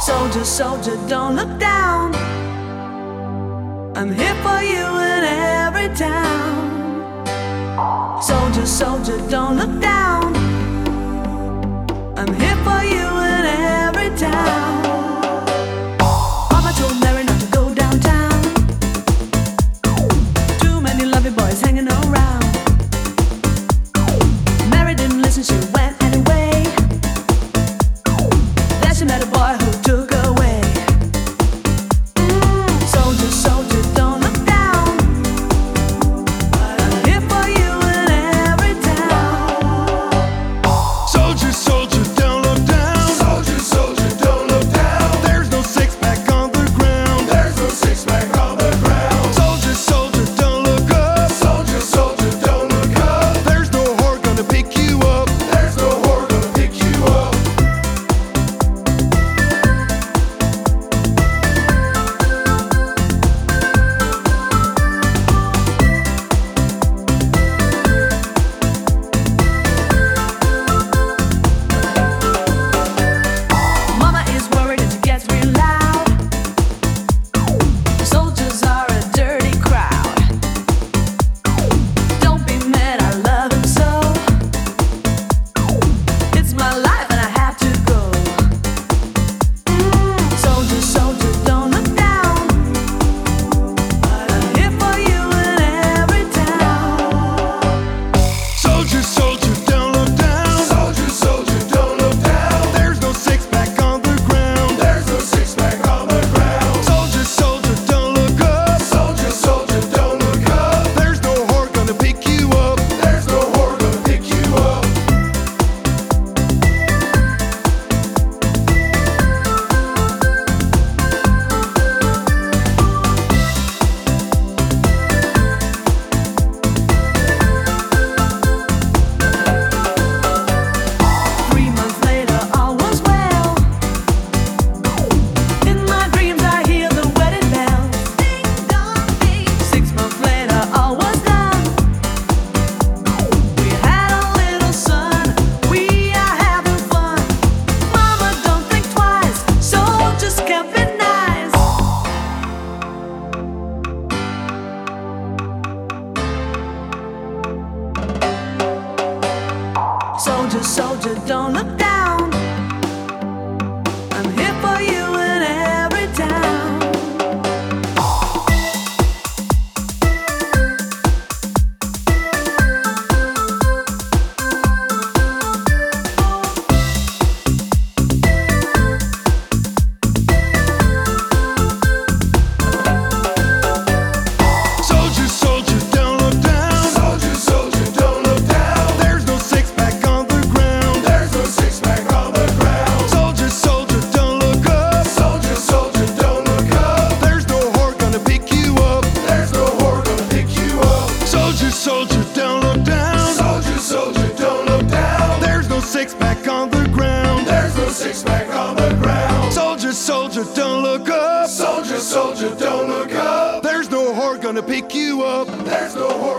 Soldier, soldier, don't look down. I'm here for you in every town. Soldier, soldier, don't look down. I'm here for you in every town. Mama told Mary not to go downtown. Too many lovely boys hanging around. Mary didn't listen, she went anyway. Then she met a boy who took her away. Soldier, soldier, don't look down. I'm here for you in every town. Soldier, soldier, don't look down. Soldier, soldier, don't look down. There's no six-pack on the ground. There's no six-pack on the ground. Soldier, soldier, don't look up. Soldier, soldier, don't look up. There's no whore gonna pick you up. There's no whore gonna pick you up. Mama is worried and she gets real loud. Soldiers are a dirty crowd. Don't be mad, I love him so. It's my life and I have to go. Soldier, soldier, don't look down. I'm here for you in every town. Soldier, soldier, don't look down. Soldier, soldier, don't look down. There's no six-pack on the ground. There's no six-pack on the ground. Soldier, soldier, don't look up. Soldier, soldier, don't look up. There's no whore gonna pick you up. There's no whore gonna pick you up. Three months later, all was well. In my dreams, I hear the wedding bells. Ding dong ding. 6 months later, all was done. We had a little son. We are having fun. Mama, don't think twice. Soldiers can't be nice. Soldier, soldier, don't look down. I'm here for you in every town. Soldier, soldier, don't look down. Soldier, soldier, don't look down. There's no six-pack on the ground. There's no six-pack on the ground. Soldier, soldier, don't look up. Soldier, soldier, don't look up. There's no whore gonna pick you up. There's no whore gonna pick you up. Soldier, soldier, don't look down. Soldier, soldier, don't look down. There's no six-pack on the ground. There's no six-pack on the ground. Soldier, soldier, don't look up. Soldier, soldier, don't look up. There's no whore gonna pick you up. There's no whore